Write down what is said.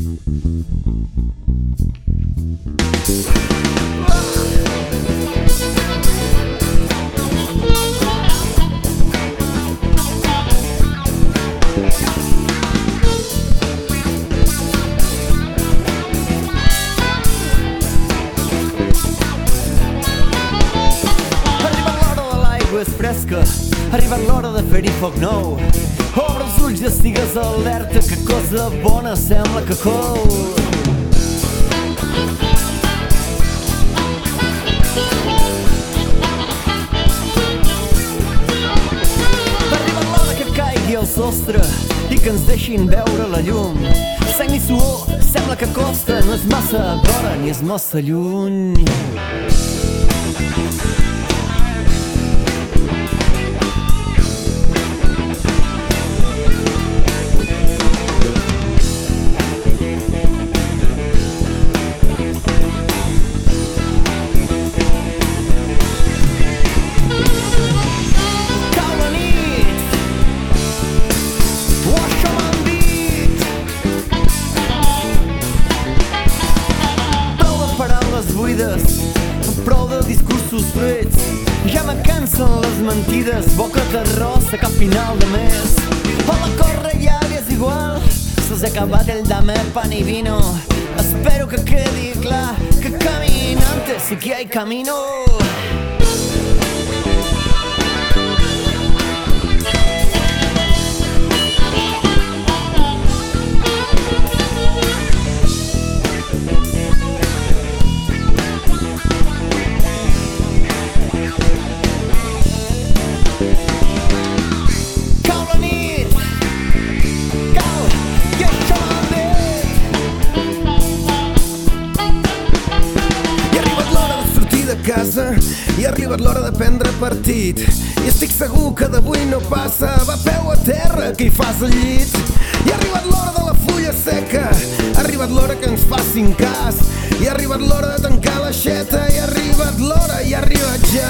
És fresca, ha arribat l'hora de fer-hi foc nou. Obre els ulls i estigues alerta, que cosa bona sembla que cou. Ha arribat l'hora que caigui el sostre i que ens deixin veure la llum. Sang i suor, sembla que costa, no és massa d'hora ni és massa lluny. Prou de discursos fruits, ja me cansen les mentides, boca terrosa, cap final de mes. Hola, corre, ja és igual, se'ls ha acabat el dame pan y vino. Espero que quedi clar que caminante sí que hay camino. I ha arribat l'hora de prendre partit i estic segur que d'avui no passa. Va, peu a terra, que hi fas al llit. I ha arribat l'hora de la fulla seca, ha arribat l'hora que ens facin cas, i ha arribat l'hora de tancar l'aixeta, i ha arribat l'hora, i ha arribat ja.